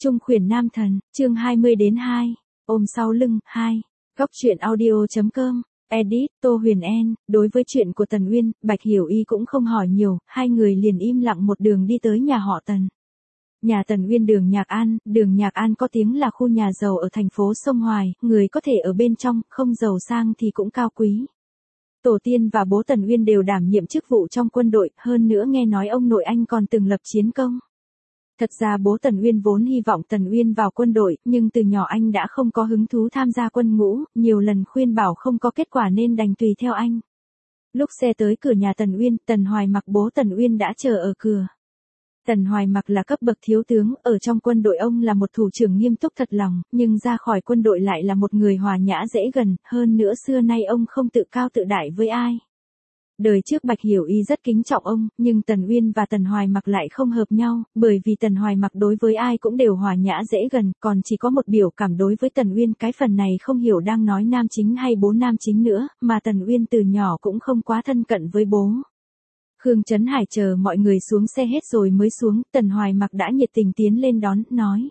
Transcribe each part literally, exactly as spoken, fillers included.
Trung khuyển nam thần, chương hai mươi đến hai, ôm sau lưng, hai, góc truyện audio.com, edit, Tô Huyền En, đối với chuyện của Tần Uyên, Bạch Hiểu Y cũng không hỏi nhiều, hai người liền im lặng một đường đi tới nhà họ Tần. Nhà Tần Uyên đường Nhạc An, đường Nhạc An có tiếng là khu nhà giàu ở thành phố Sông Hoài, người có thể ở bên trong, không giàu sang thì cũng cao quý. Tổ tiên và bố Tần Uyên đều đảm nhiệm chức vụ trong quân đội, hơn nữa nghe nói ông nội anh còn từng lập chiến công. Thật ra bố Tần Uyên vốn hy vọng Tần Uyên vào quân đội, nhưng từ nhỏ anh đã không có hứng thú tham gia quân ngũ, nhiều lần khuyên bảo không có kết quả nên đành tùy theo anh. Lúc xe tới cửa nhà Tần Uyên, Tần Hoài Mặc bố Tần Uyên đã chờ ở cửa. Tần Hoài Mặc là cấp bậc thiếu tướng, ở trong quân đội ông là một thủ trưởng nghiêm túc thật lòng, nhưng ra khỏi quân đội lại là một người hòa nhã dễ gần, hơn nữa xưa nay ông không tự cao tự đại với ai. Đời trước Bạch Hiểu Y rất kính trọng ông, nhưng Tần Uyên và Tần Hoài Mặc lại không hợp nhau, bởi vì Tần Hoài Mặc đối với ai cũng đều hòa nhã dễ gần, còn chỉ có một biểu cảm đối với Tần Uyên, cái phần này không hiểu đang nói nam chính hay bố nam chính nữa, mà Tần Uyên từ nhỏ cũng không quá thân cận với bố. Khương Trấn Hải chờ mọi người xuống xe hết rồi mới xuống, Tần Hoài Mặc đã nhiệt tình tiến lên đón, nói.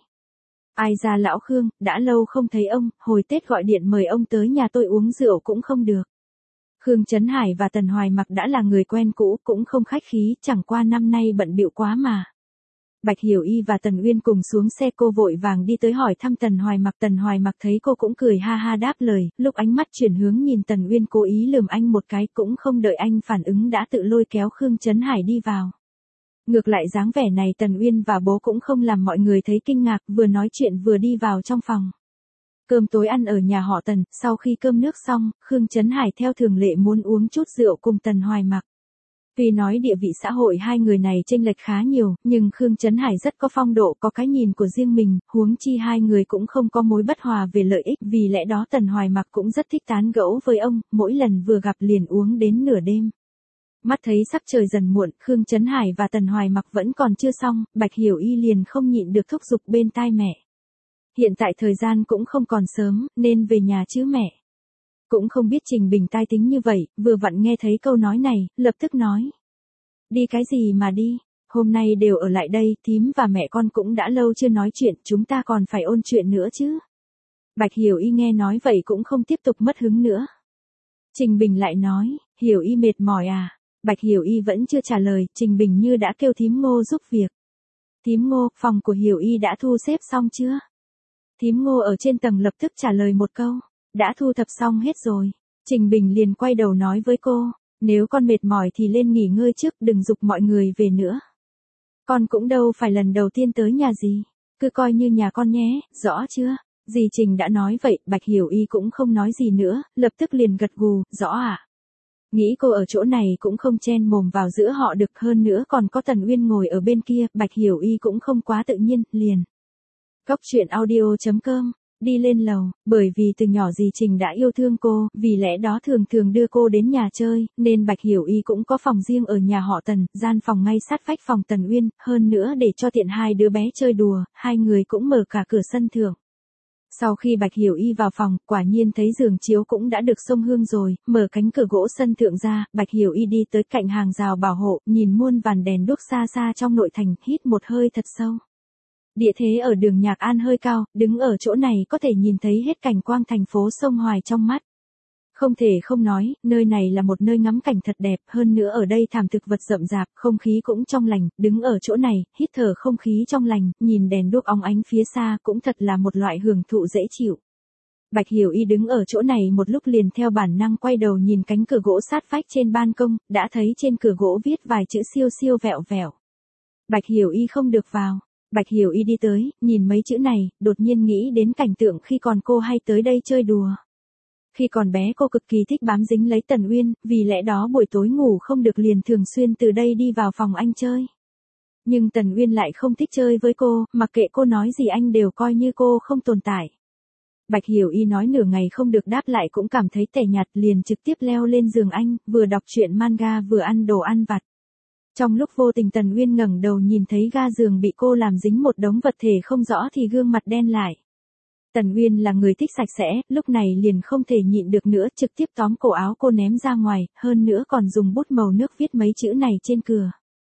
Ai ra lão Khương, đã lâu không thấy ông, hồi Tết gọi điện mời ông tới nhà tôi uống rượu cũng không được. Khương Trấn Hải và Tần Hoài Mặc đã là người quen cũ, cũng không khách khí, chẳng qua năm nay bận bịu quá mà. Bạch Hiểu Y và Tần Uyên cùng xuống xe, cô vội vàng đi tới hỏi thăm Tần Hoài Mặc. Tần Hoài Mặc thấy cô cũng cười ha ha đáp lời, lúc ánh mắt chuyển hướng nhìn Tần Uyên cố ý lườm anh một cái, cũng không đợi anh phản ứng đã tự lôi kéo Khương Trấn Hải đi vào. Ngược lại dáng vẻ này Tần Uyên và bố cũng không làm mọi người thấy kinh ngạc, vừa nói chuyện vừa đi vào trong phòng. Cơm tối ăn ở nhà họ Tần, sau khi cơm nước xong, Khương Trấn Hải theo thường lệ muốn uống chút rượu cùng Tần Hoài Mặc. Tuy nói địa vị xã hội hai người này chênh lệch khá nhiều, nhưng Khương Trấn Hải rất có phong độ, có cái nhìn của riêng mình, huống chi hai người cũng không có mối bất hòa về lợi ích, vì lẽ đó Tần Hoài Mặc cũng rất thích tán gẫu với ông, mỗi lần vừa gặp liền uống đến nửa đêm. Mắt thấy sắp trời dần muộn, Khương Trấn Hải và Tần Hoài Mặc vẫn còn chưa xong, Bạch Hiểu Y liền không nhịn được thúc giục bên tai mẹ. Hiện tại thời gian cũng không còn sớm, nên về nhà chứ mẹ. Cũng không biết Trình Bình tai tính như vậy, vừa vặn nghe thấy câu nói này, lập tức nói. Đi cái gì mà đi, hôm nay đều ở lại đây, thím và mẹ con cũng đã lâu chưa nói chuyện, chúng ta còn phải ôn chuyện nữa chứ. Bạch Hiểu Y nghe nói vậy cũng không tiếp tục mất hứng nữa. Trình Bình lại nói, Hiểu Y mệt mỏi à? Bạch Hiểu Y vẫn chưa trả lời, Trình Bình như đã kêu thím Ngô giúp việc. Thím Ngô, phòng của Hiểu Y đã thu xếp xong chưa? Thím Ngô ở trên tầng lập tức trả lời một câu, đã thu thập xong hết rồi. Trình Bình liền quay đầu nói với cô, nếu con mệt mỏi thì lên nghỉ ngơi trước, đừng giục mọi người về nữa. Con cũng đâu phải lần đầu tiên tới nhà gì, cứ coi như nhà con nhé, rõ chưa? Dì Trình đã nói vậy, Bạch Hiểu Y cũng không nói gì nữa, lập tức liền gật gù, rõ ạ. À? Nghĩ cô ở chỗ này cũng không chen mồm vào giữa họ được, hơn nữa còn có Tần Uyên ngồi ở bên kia, Bạch Hiểu Y cũng không quá tự nhiên, liền. Góc truyện audio.com, đi lên lầu, bởi vì từ nhỏ dì Trình đã yêu thương cô, vì lẽ đó thường thường đưa cô đến nhà chơi, nên Bạch Hiểu Y cũng có phòng riêng ở nhà họ Tần, gian phòng ngay sát vách phòng Tần Uyên, hơn nữa để cho tiện hai đứa bé chơi đùa, hai người cũng mở cả cửa sân thượng. Sau khi Bạch Hiểu Y vào phòng, quả nhiên thấy giường chiếu cũng đã được xông hương rồi, mở cánh cửa gỗ sân thượng ra, Bạch Hiểu Y đi tới cạnh hàng rào bảo hộ, nhìn muôn vàn đèn đuốc xa xa trong nội thành, hít một hơi thật sâu. Địa thế ở đường Nhạc An hơi cao, đứng ở chỗ này có thể nhìn thấy hết cảnh quang thành phố Sông Hoài trong mắt. Không thể không nói, nơi này là một nơi ngắm cảnh thật đẹp, hơn nữa ở đây thảm thực vật rậm rạp, không khí cũng trong lành, đứng ở chỗ này, hít thở không khí trong lành, nhìn đèn đuốc óng ánh phía xa cũng thật là một loại hưởng thụ dễ chịu. Bạch Hiểu Y đứng ở chỗ này một lúc liền theo bản năng quay đầu nhìn cánh cửa gỗ sát vách trên ban công, đã thấy trên cửa gỗ viết vài chữ siêu siêu vẹo vẹo. Bạch Hiểu Y không được vào. Bạch Hiểu Y đi tới, nhìn mấy chữ này, đột nhiên nghĩ đến cảnh tượng khi còn cô hay tới đây chơi đùa. Khi còn bé cô cực kỳ thích bám dính lấy Tần Uyên, vì lẽ đó buổi tối ngủ không được liền thường xuyên từ đây đi vào phòng anh chơi. Nhưng Tần Uyên lại không thích chơi với cô, mặc kệ cô nói gì anh đều coi như cô không tồn tại. Bạch Hiểu Y nói nửa ngày không được đáp lại cũng cảm thấy tẻ nhạt, liền trực tiếp leo lên giường anh, vừa đọc truyện manga vừa ăn đồ ăn vặt. Trong lúc vô tình Tần Uyên ngẩng đầu nhìn thấy ga giường bị cô làm dính một đống vật thể không rõ thì gương mặt đen lại. Tần Uyên là người thích sạch sẽ, lúc này liền không thể nhịn được nữa, trực tiếp tóm cổ áo cô ném ra ngoài, hơn nữa còn dùng bút màu nước viết mấy chữ này trên cửa.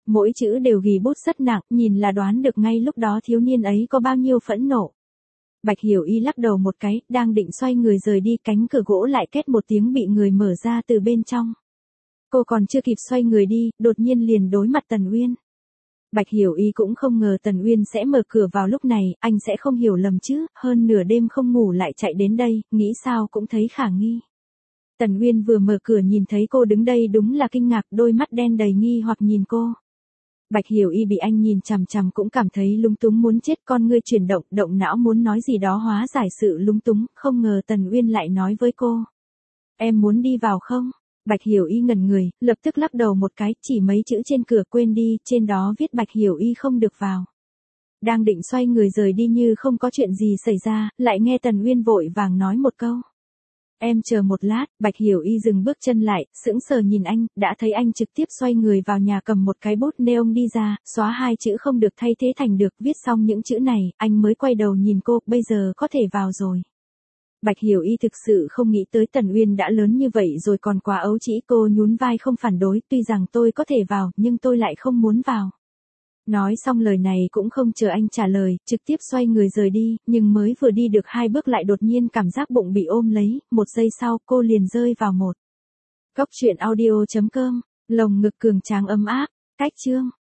Mỗi chữ đều ghi bút rất nặng, nhìn là đoán được ngay lúc đó thiếu niên ấy có bao nhiêu phẫn nộ. Bạch Hiểu Y lắc đầu một cái, đang định xoay người rời đi, cánh cửa gỗ lại két một tiếng bị người mở ra từ bên trong. Cô còn chưa kịp xoay người đi, đột nhiên liền đối mặt Tần Uyên. Bạch Hiểu Y cũng không ngờ Tần Uyên sẽ mở cửa vào lúc này, anh sẽ không hiểu lầm chứ, hơn nửa đêm không ngủ lại chạy đến đây, nghĩ sao cũng thấy khả nghi. Tần Uyên vừa mở cửa nhìn thấy cô đứng đây đúng là kinh ngạc, đôi mắt đen đầy nghi hoặc nhìn cô. Bạch Hiểu Y bị anh nhìn chằm chằm cũng cảm thấy lúng túng muốn chết, con ngươi chuyển động, động não muốn nói gì đó hóa giải sự lúng túng, không ngờ Tần Uyên lại nói với cô. Em muốn đi vào không? Bạch Hiểu Y ngẩn người, lập tức lắc đầu một cái, chỉ mấy chữ trên cửa quên đi, trên đó viết Bạch Hiểu Y không được vào. Đang định xoay người rời đi như không có chuyện gì xảy ra, lại nghe Tần Uyên vội vàng nói một câu. Em chờ một lát. Bạch Hiểu Y dừng bước chân lại, sững sờ nhìn anh, đã thấy anh trực tiếp xoay người vào nhà cầm một cái bút neon đi ra, xóa hai chữ không được thay thế thành được, viết xong những chữ này, anh mới quay đầu nhìn cô, bây giờ có thể vào rồi. Bạch Hiểu Y thực sự không nghĩ tới Tần Uyên đã lớn như vậy rồi còn quá ấu trĩ, cô nhún vai không phản đối, tuy rằng tôi có thể vào, nhưng tôi lại không muốn vào. Nói xong lời này cũng không chờ anh trả lời, trực tiếp xoay người rời đi, nhưng mới vừa đi được hai bước lại đột nhiên cảm giác bụng bị ôm lấy, một giây sau cô liền rơi vào một. Góc truyện audio chấm com, lồng ngực cường tráng ấm áp, cách chương.